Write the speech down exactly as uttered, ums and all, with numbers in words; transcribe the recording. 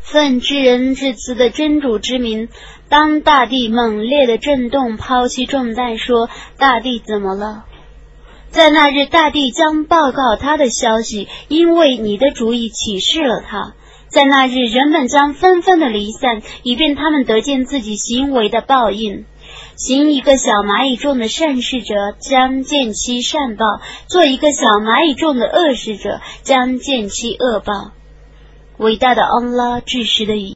奉至仁至慈的真主之名，当大地猛烈的震动，抛弃重担，说：大地怎么了？在那日，大地将报告他的消息，因为你的主意启示了他。在那日，人们将纷纷的离散，以便他们得见自己行为的报应。行一个小蚂蚁众的善事者，将见其善报；做一个小蚂蚁众的恶事者，将见其恶报。伟大的安拉至实的语